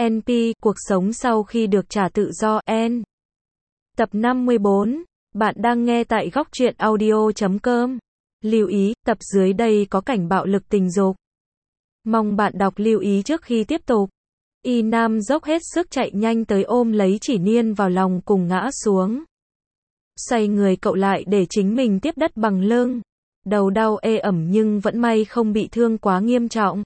NP, cuộc sống sau khi được trả tự do, N. Tập 54. Bạn đang nghe tại góc truyện audio.com. Lưu ý, tập dưới đây có cảnh bạo lực tình dục. Mong bạn đọc lưu ý trước khi tiếp tục. Y Nam dốc hết sức chạy nhanh tới ôm lấy Chỉ Niên vào lòng cùng ngã xuống. Xoay người cậu lại để chính mình tiếp đất bằng lưng. Đầu đau ê ẩm nhưng vẫn may không bị thương quá nghiêm trọng.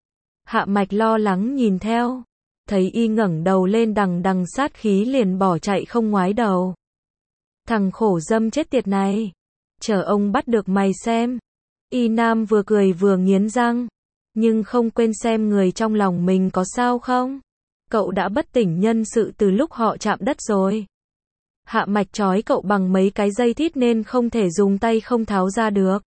Hạ Mạch lo lắng nhìn theo. Thấy y ngẩng đầu lên đằng đằng sát khí liền bỏ chạy không ngoái đầu. Thằng khổ dâm chết tiệt này. Chờ ông bắt được mày xem. Y Nam vừa cười vừa nghiến răng. Nhưng không quên xem người trong lòng mình có sao không. Cậu đã bất tỉnh nhân sự từ lúc họ chạm đất rồi. Hạ Mạch trói cậu bằng mấy cái dây thít nên không thể dùng tay không tháo ra được.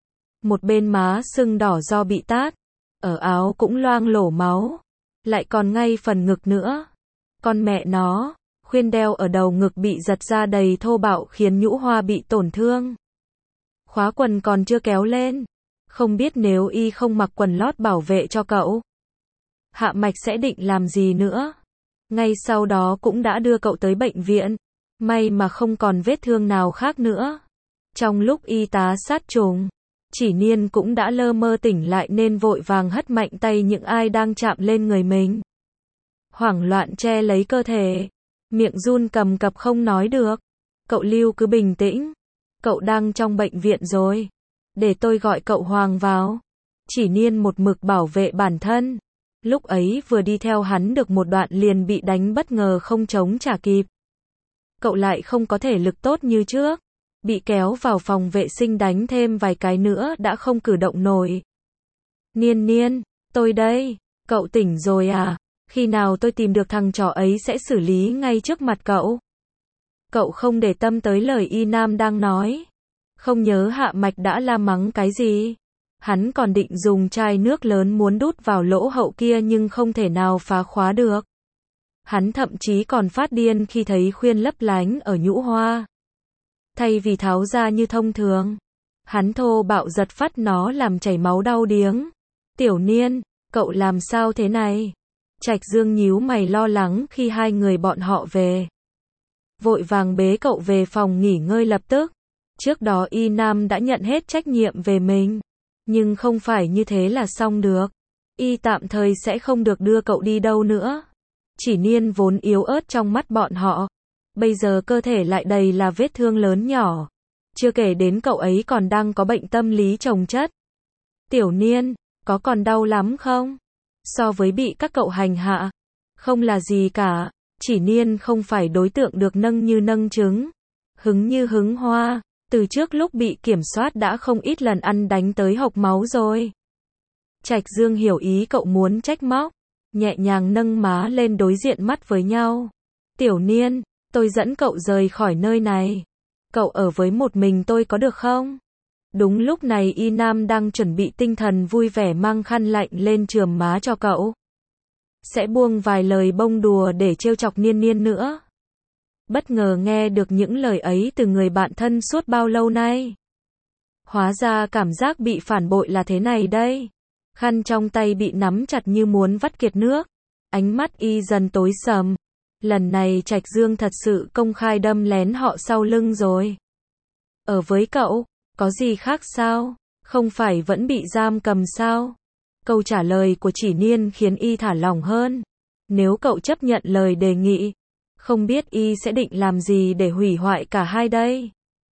Một bên má sưng đỏ do bị tát. Ở áo cũng loang lổ máu. Lại còn ngay phần ngực nữa. Con mẹ nó, khuyên đeo ở đầu ngực bị giật ra đầy thô bạo khiến nhũ hoa bị tổn thương. Khóa quần còn chưa kéo lên. Không biết nếu y không mặc quần lót bảo vệ cho cậu, Hạ Mạch sẽ định làm gì nữa. Ngay sau đó cũng đã đưa cậu tới bệnh viện. May mà không còn vết thương nào khác nữa. Trong lúc y tá sát trùng, Chỉ Niên cũng đã lơ mơ tỉnh lại nên vội vàng hất mạnh tay những ai đang chạm lên người mình. Hoảng loạn che lấy cơ thể. Miệng run cầm cập không nói được. Cậu Lưu cứ bình tĩnh. Cậu đang trong bệnh viện rồi. Để tôi gọi cậu Hoàng vào. Chỉ Niên một mực bảo vệ bản thân. Lúc ấy vừa đi theo hắn được một đoạn liền bị đánh bất ngờ không chống trả kịp. Cậu lại không có thể lực tốt như trước. Bị kéo vào phòng vệ sinh đánh thêm vài cái nữa đã không cử động nổi. Niên Niên, tôi đây. Cậu tỉnh rồi à? Khi nào tôi tìm được thằng trò ấy sẽ xử lý ngay trước mặt cậu. Cậu không để tâm tới lời Y Nam đang nói. Không nhớ Hạ Mạch đã la mắng cái gì. Hắn còn định dùng chai nước lớn muốn đút vào lỗ hậu kia nhưng không thể nào phá khóa được. Hắn thậm chí còn phát điên khi thấy khuyên lấp lánh ở nhũ hoa. Thay vì tháo ra như thông thường, hắn thô bạo giật phát nó làm chảy máu đau điếng. Tiểu Niên, cậu làm sao thế này? Trạch Dương nhíu mày lo lắng khi hai người bọn họ về. Vội vàng bế cậu về phòng nghỉ ngơi lập tức. Trước đó Y Nam đã nhận hết trách nhiệm về mình. Nhưng không phải như thế là xong được. Y tạm thời sẽ không được đưa cậu đi đâu nữa. Chỉ Niên vốn yếu ớt trong mắt bọn họ. Bây giờ cơ thể lại đầy là vết thương lớn nhỏ. Chưa kể đến cậu ấy còn đang có bệnh tâm lý chồng chất. Tiểu Niên, có còn đau lắm không? So với bị các cậu hành hạ, không là gì cả. Chỉ Niên không phải đối tượng được nâng như nâng trứng, hứng như hứng hoa. Từ trước lúc bị kiểm soát đã không ít lần ăn đánh tới hộc máu rồi. Trạch Dương hiểu ý cậu muốn trách móc, nhẹ nhàng nâng má lên đối diện mắt với nhau. Tiểu Niên, tôi dẫn cậu rời khỏi nơi này. Cậu ở với một mình tôi có được không? Đúng lúc này Y Nam đang chuẩn bị tinh thần vui vẻ mang khăn lạnh lên chườm má cho cậu. Sẽ buông vài lời bông đùa để trêu chọc Niên Niên nữa. Bất ngờ nghe được những lời ấy từ người bạn thân suốt bao lâu nay. Hóa ra cảm giác bị phản bội là thế này đây. Khăn trong tay bị nắm chặt như muốn vắt kiệt nước. Ánh mắt y dần tối sầm. Lần này Trạch Dương thật sự công khai đâm lén họ sau lưng rồi. Ở với cậu, có gì khác sao? Không phải vẫn bị giam cầm sao? Câu trả lời của Chỉ Niên khiến y thả lỏng hơn. Nếu cậu chấp nhận lời đề nghị, không biết y sẽ định làm gì để hủy hoại cả hai đây.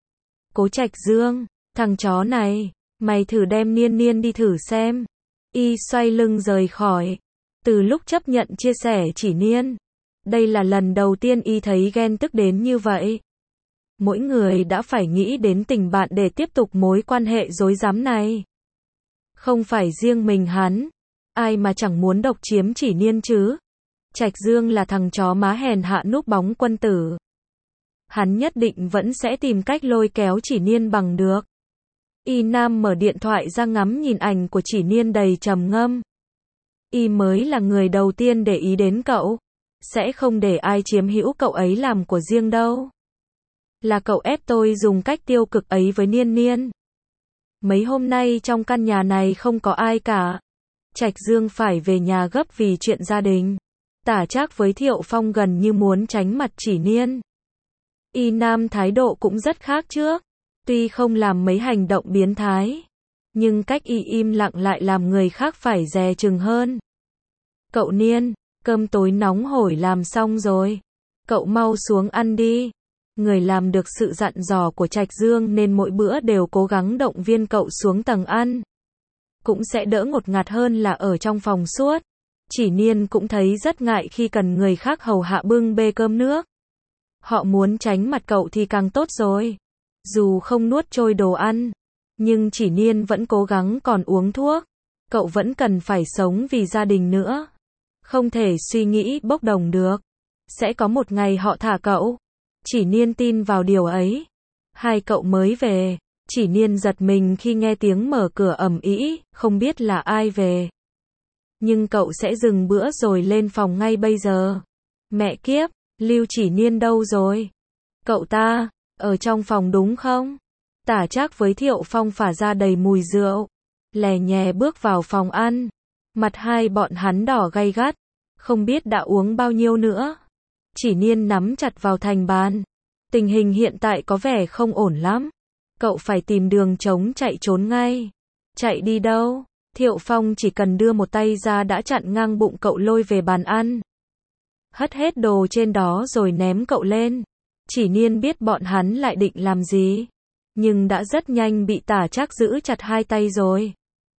Cố Trạch Dương, thằng chó này, mày thử đem Niên Niên đi thử xem. Y xoay lưng rời khỏi. Từ lúc chấp nhận chia sẻ Chỉ Niên, đây là lần đầu tiên y thấy ghen tức đến như vậy. Mỗi người đã phải nghĩ đến tình bạn để tiếp tục mối quan hệ rối rắm này. Không phải riêng mình hắn, ai mà chẳng muốn độc chiếm Chỉ Niên chứ. Trạch Dương là thằng chó má hèn hạ núp bóng quân tử. Hắn nhất định vẫn sẽ tìm cách lôi kéo Chỉ Niên bằng được. Y Nam mở điện thoại ra ngắm nhìn ảnh của Chỉ Niên đầy trầm ngâm. Y mới là người đầu tiên để ý đến cậu. Sẽ không để ai chiếm hữu cậu ấy làm của riêng đâu. Là cậu ép tôi dùng cách tiêu cực ấy với Niên Niên. Mấy hôm nay trong căn nhà này không có ai cả. Trạch Dương phải về nhà gấp vì chuyện gia đình. Tả Trác với Thiệu Phong gần như muốn tránh mặt Chỉ Niên. Y Nam thái độ cũng rất khác trước. Tuy không làm mấy hành động biến thái, nhưng cách y im lặng lại làm người khác phải dè chừng hơn. Cậu Niên, cơm tối nóng hổi làm xong rồi. Cậu mau xuống ăn đi. Người làm được sự dặn dò của Trạch Dương nên mỗi bữa đều cố gắng động viên cậu xuống tầng ăn. Cũng sẽ đỡ ngột ngạt hơn là ở trong phòng suốt. Chỉ Niên cũng thấy rất ngại khi cần người khác hầu hạ bưng bê cơm nước. Họ muốn tránh mặt cậu thì càng tốt rồi. Dù không nuốt trôi đồ ăn, nhưng Chỉ Niên vẫn cố gắng còn uống thuốc. Cậu vẫn cần phải sống vì gia đình nữa. Không thể suy nghĩ bốc đồng được. Sẽ có một ngày họ thả cậu. Chỉ Niên tin vào điều ấy. Hai cậu mới về. Chỉ Niên giật mình khi nghe tiếng mở cửa ầm ĩ, không biết là ai về. Nhưng cậu sẽ dừng bữa rồi lên phòng ngay bây giờ. Mẹ kiếp, Lưu Chỉ Niên đâu rồi? Cậu ta, ở trong phòng đúng không? Tả Trác với Thiệu Phong phả ra đầy mùi rượu. Lè nhè bước vào phòng ăn. Mặt hai bọn hắn đỏ gay gắt. Không biết đã uống bao nhiêu nữa. Chỉ Niên nắm chặt vào thành bàn. Tình hình hiện tại có vẻ không ổn lắm. Cậu phải tìm đường trống chạy trốn ngay. Chạy đi đâu? Thiệu Phong chỉ cần đưa một tay ra đã chặn ngang bụng cậu lôi về bàn ăn. Hất hết đồ trên đó rồi ném cậu lên. Chỉ Niên biết bọn hắn lại định làm gì. Nhưng đã rất nhanh bị Tả Trác giữ chặt hai tay rồi.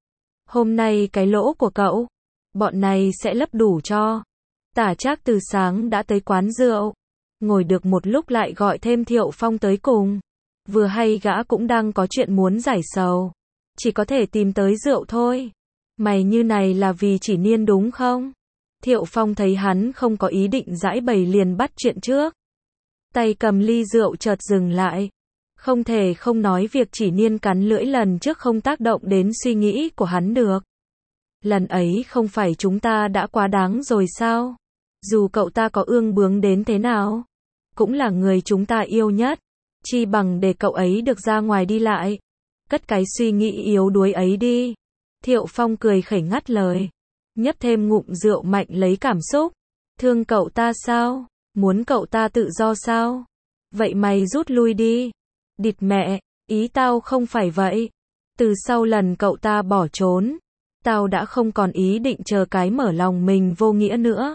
Hôm nay cái lỗ của cậu, bọn này sẽ lấp đủ cho. Tả Trác từ sáng đã tới quán rượu. Ngồi được một lúc lại gọi thêm Thiệu Phong tới cùng. Vừa hay gã cũng đang có chuyện muốn giải sầu. Chỉ có thể tìm tới rượu thôi. Mày như này là vì Chỉ Niên đúng không? Thiệu Phong thấy hắn không có ý định giãi bày liền bắt chuyện trước. Tay cầm ly rượu chợt dừng lại. Không thể không nói việc Chỉ Niên cắn lưỡi lần trước không tác động đến suy nghĩ của hắn được. Lần ấy không phải chúng ta đã quá đáng rồi sao? Dù cậu ta có ương bướng đến thế nào, cũng là người chúng ta yêu nhất. Chi bằng để cậu ấy được ra ngoài đi lại. Cất cái suy nghĩ yếu đuối ấy đi. Thiệu Phong cười khẩy ngắt lời. Nhấp thêm ngụm rượu mạnh lấy cảm xúc. Thương cậu ta sao? Muốn cậu ta tự do sao? Vậy mày rút lui đi. Địt mẹ, ý tao không phải vậy. Từ sau lần cậu ta bỏ trốn, tao đã không còn ý định chờ cái mở lòng mình vô nghĩa nữa.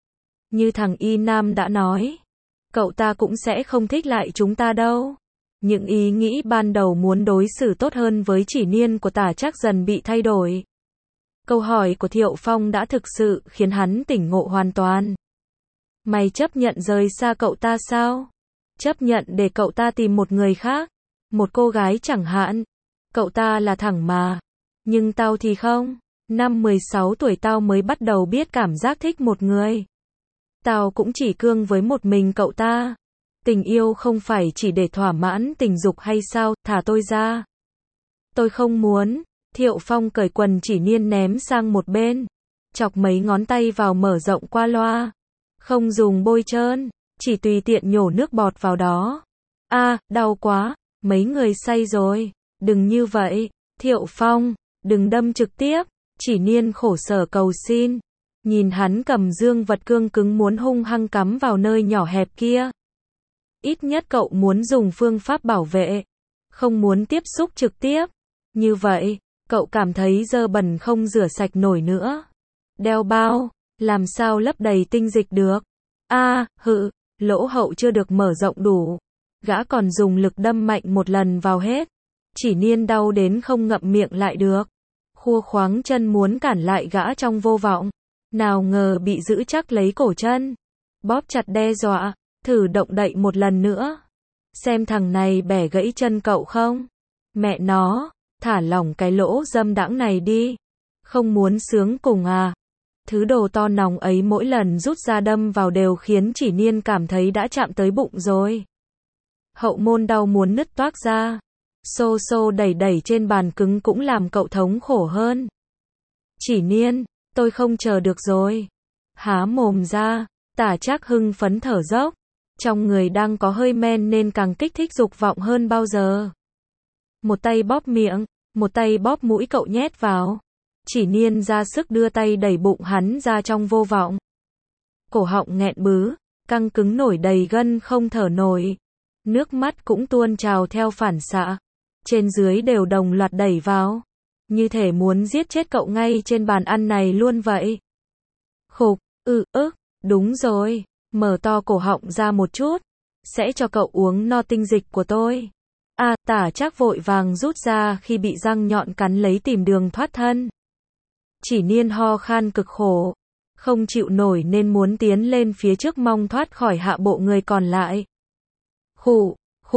Như thằng Y Nam đã nói, cậu ta cũng sẽ không thích lại chúng ta đâu. Những ý nghĩ ban đầu muốn đối xử tốt hơn với Chỉ Niên của Tả Trác dần bị thay đổi. Câu hỏi của Thiệu Phong đã thực sự khiến hắn tỉnh ngộ hoàn toàn. Mày chấp nhận rời xa cậu ta sao? Chấp nhận để cậu ta tìm một người khác, một cô gái chẳng hạn. Cậu ta là thẳng mà. Nhưng tao thì không. Năm 16 tuổi tao mới bắt đầu biết cảm giác thích một người. Tao cũng chỉ cương với một mình cậu ta. Tình yêu không phải chỉ để thỏa mãn tình dục hay sao, thả tôi ra. Tôi không muốn. Thiệu Phong cởi quần Chỉ Niên ném sang một bên. Chọc mấy ngón tay vào mở rộng qua loa. Không dùng bôi trơn, chỉ tùy tiện nhổ nước bọt vào đó. Đau quá, mấy người say rồi. Đừng như vậy, Thiệu Phong, đừng đâm trực tiếp. Chỉ Niên khổ sở cầu xin. Nhìn hắn cầm dương vật cương cứng muốn hung hăng cắm vào nơi nhỏ hẹp kia. Ít nhất cậu muốn dùng phương pháp bảo vệ. Không muốn tiếp xúc trực tiếp. Như vậy, cậu cảm thấy dơ bẩn không rửa sạch nổi nữa. Đeo bao, làm sao lấp đầy tinh dịch được. Lỗ hậu chưa được mở rộng đủ. Gã còn dùng lực đâm mạnh một lần vào hết. Chỉ Niên đau đến không ngậm miệng lại được. Khua khoáng chân muốn cản lại gã trong vô vọng. Nào ngờ bị giữ chắc lấy cổ chân. Bóp chặt đe dọa. Thử động đậy một lần nữa. Xem thằng này bẻ gãy chân cậu không? Mẹ nó, thả lỏng cái lỗ dâm đãng này đi. Không muốn sướng cùng à? Thứ đồ to nòng ấy mỗi lần rút ra đâm vào đều khiến Chỉ Niên cảm thấy đã chạm tới bụng rồi. Hậu môn đau muốn nứt toác ra. Xô xô đẩy đẩy trên bàn cứng cũng làm cậu thống khổ hơn. Chỉ Niên, tôi không chờ được rồi. Há mồm ra, Tả Trác hưng phấn thở dốc. Trong người đang có hơi men nên càng kích thích dục vọng hơn bao giờ. Một tay bóp miệng, một tay bóp mũi cậu nhét vào. Chỉ Niên ra sức đưa tay đẩy bụng hắn ra trong vô vọng. cổ họng nghẹn bứ, căng cứng nổi đầy gân không thở nổi. Nước mắt cũng tuôn trào theo phản xạ. Trên dưới đều đồng loạt đẩy vào. Như thể muốn giết chết cậu ngay trên bàn ăn này luôn vậy. Khục, đúng rồi, mở to cổ họng ra một chút. Sẽ cho cậu uống no tinh dịch của tôi. Tả Trác vội vàng rút ra khi bị răng nhọn cắn lấy tìm đường thoát thân. Chỉ Niên ho khan cực khổ. Không chịu nổi nên muốn tiến lên phía trước mong thoát khỏi hạ bộ người còn lại. Khụ,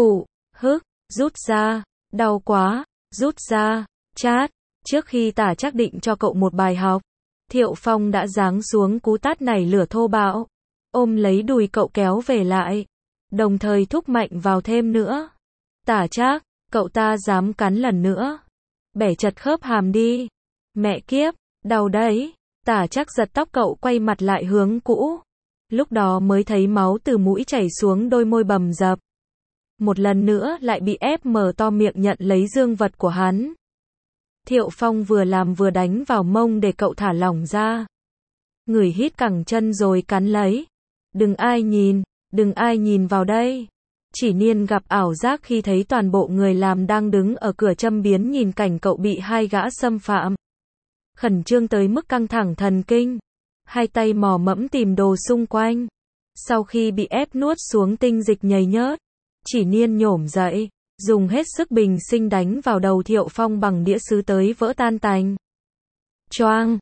rút ra, đau quá, rút ra, chát. Trước khi Tả Trác định cho cậu một bài học, Thiệu Phong đã giáng xuống cú tát nảy lửa thô bạo, ôm lấy đùi cậu kéo về lại, đồng thời thúc mạnh vào thêm nữa. Tả Trác, cậu ta dám cắn lần nữa. Bẻ chật khớp hàm đi. Mẹ kiếp, đau đấy. Tả Trác giật tóc cậu quay mặt lại hướng cũ. Lúc đó mới thấy máu từ mũi chảy xuống đôi môi bầm dập. Một lần nữa lại bị ép mở to miệng nhận lấy dương vật của hắn. Thiệu Phong vừa làm vừa đánh vào mông để cậu thả lỏng ra. Người hít cẳng chân rồi cắn lấy. Đừng ai nhìn vào đây. Chỉ Niên gặp ảo giác khi thấy toàn bộ người làm đang đứng ở cửa châm biếm nhìn cảnh cậu bị hai gã xâm phạm. Khẩn trương tới mức căng thẳng thần kinh. Hai tay mò mẫm tìm đồ xung quanh. Sau khi bị ép nuốt xuống tinh dịch nhầy nhớt, Chỉ Niên nhổm dậy, dùng hết sức bình sinh đánh vào đầu Thiệu Phong bằng đĩa sứ tới vỡ tan tành. Choang,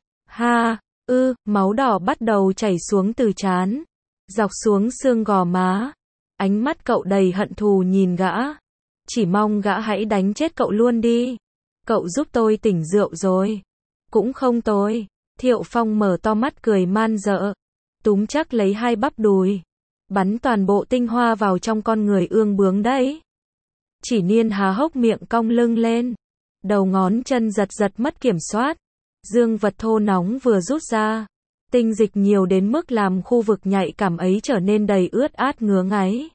máu đỏ bắt đầu chảy xuống từ trán, dọc xuống xương gò má. Ánh mắt cậu đầy hận thù nhìn gã. Chỉ mong gã hãy đánh chết cậu luôn đi. Cậu giúp tôi tỉnh rượu rồi. Cũng không tôi. Thiệu Phong mở to mắt cười man dợ. Túm chắc lấy hai bắp đùi. Bắn toàn bộ tinh hoa vào trong con người ương bướng đấy. Chỉ Niên há hốc miệng cong lưng lên. Đầu ngón chân giật mất kiểm soát. Dương vật thô nóng vừa rút ra. Tinh dịch nhiều đến mức làm khu vực nhạy cảm ấy trở nên đầy ướt át ngứa ngáy.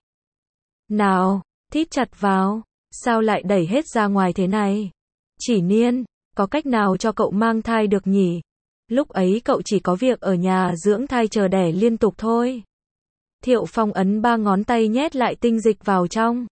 Nào, thít chặt vào. Sao lại đẩy hết ra ngoài thế này? Chỉ Niên, có cách nào cho cậu mang thai được nhỉ? Lúc ấy cậu chỉ có việc ở nhà dưỡng thai chờ đẻ liên tục thôi. Thiệu Phong ấn 3 ngón tay nhét lại tinh dịch vào trong.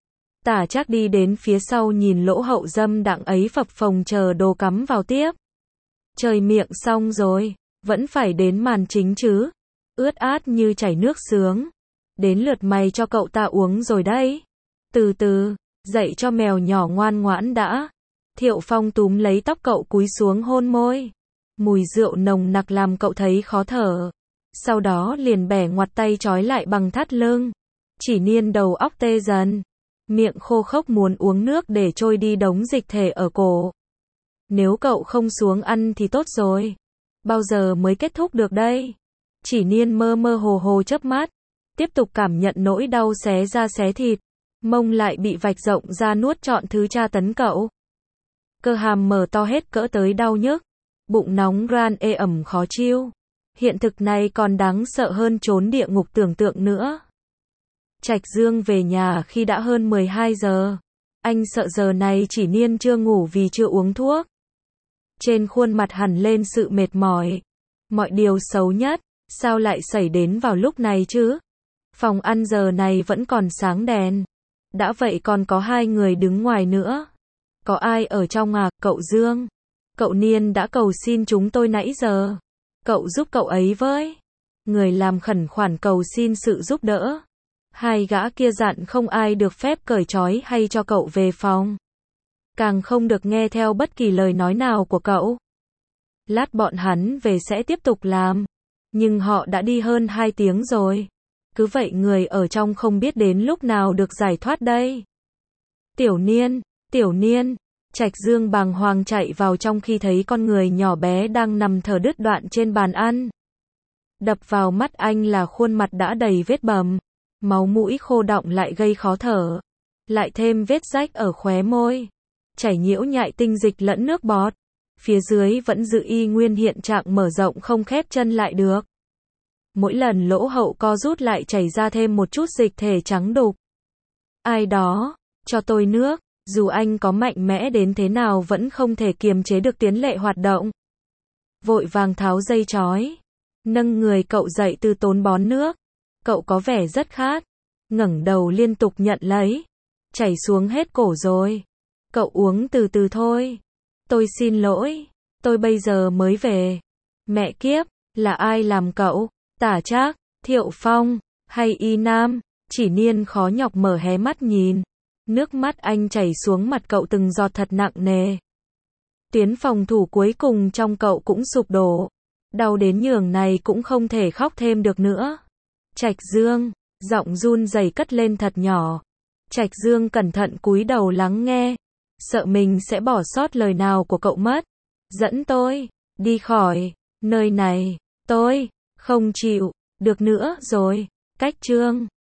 Tả Trác đi đến phía sau nhìn lỗ hậu dâm đặng ấy phập phồng chờ đồ cắm vào tiếp. Trời, miệng xong rồi, vẫn phải đến màn chính chứ. Ướt át như chảy nước sướng. Đến lượt mày cho cậu ta uống rồi đấy. Từ từ, dậy cho mèo nhỏ ngoan ngoãn đã. Thiệu Phong túm lấy tóc cậu cúi xuống hôn môi. Mùi rượu nồng nặc làm cậu thấy khó thở. Sau đó liền bẻ ngoặt tay trói lại bằng thắt lưng. Chỉ Niên đầu óc tê dần. Miệng khô khốc muốn uống nước để trôi đi đống dịch thể ở cổ. Nếu cậu không xuống ăn thì tốt rồi. Bao giờ mới kết thúc được đây? Chỉ Niên mơ mơ hồ chớp mắt. Tiếp tục cảm nhận nỗi đau xé da xé thịt. Mông lại bị vạch rộng ra nuốt trọn thứ tra tấn cậu. Cơ hàm mở to hết cỡ tới đau nhức. Bụng nóng ran ê ẩm khó chịu. Hiện thực này còn đáng sợ hơn chốn địa ngục tưởng tượng nữa. Trạch Dương về nhà khi đã hơn 12 giờ. Anh sợ giờ này Chỉ Niên chưa ngủ vì chưa uống thuốc. Trên khuôn mặt hằn lên sự mệt mỏi. Mọi điều xấu nhất, sao lại xảy đến vào lúc này chứ? Phòng ăn giờ này vẫn còn sáng đèn. Đã vậy còn có 2 người đứng ngoài nữa. Có ai ở trong à? Cậu Dương. Cậu Niên đã cầu xin chúng tôi nãy giờ. Cậu giúp cậu ấy với. Người làm khẩn khoản cầu xin sự giúp đỡ. 2 gã kia dặn không ai được phép cởi trói hay cho cậu về phòng. Càng không được nghe theo bất kỳ lời nói nào của cậu. Lát bọn hắn về sẽ tiếp tục làm. Nhưng họ đã đi hơn 2 tiếng rồi. Cứ vậy người ở trong không biết đến lúc nào được giải thoát đây. Tiểu Niên. Trạch Dương bàng hoàng chạy vào trong khi thấy con người nhỏ bé đang nằm thở đứt đoạn trên bàn ăn. Đập vào mắt anh là khuôn mặt đã đầy vết bầm. Máu mũi khô đọng lại gây khó thở. Lại thêm vết rách ở khóe môi. Chảy nhiễu nhại tinh dịch lẫn nước bọt. Phía dưới vẫn giữ y nguyên hiện trạng mở rộng không khép chân lại được. Mỗi lần lỗ hậu co rút lại chảy ra thêm một chút dịch thể trắng đục. Ai đó, cho tôi nước. Dù anh có mạnh mẽ đến thế nào vẫn không thể kiềm chế được tiến lệ hoạt động. Vội vàng tháo dây trói. nâng người cậu dậy từ tốn bón nước. Cậu có vẻ rất khát, ngẩng đầu liên tục nhận lấy. Chảy xuống hết cổ rồi. Cậu uống từ từ thôi. Tôi xin lỗi, tôi bây giờ mới về. Mẹ kiếp, là ai làm cậu? Tả Trác, Thiệu Phong, hay Y Nam? Chỉ Niên khó nhọc mở hé mắt nhìn. Nước mắt anh chảy xuống mặt cậu từng giọt thật nặng nề. Tuyến phòng thủ cuối cùng trong cậu cũng sụp đổ. Đau đến nhường này cũng không thể khóc thêm được nữa. Trạch Dương, giọng run rẩy cất lên thật nhỏ. Trạch Dương cẩn thận cúi đầu lắng nghe, sợ mình sẽ bỏ sót lời nào của cậu mất. Dẫn tôi đi khỏi nơi này, tôi không chịu được nữa rồi. Cách chương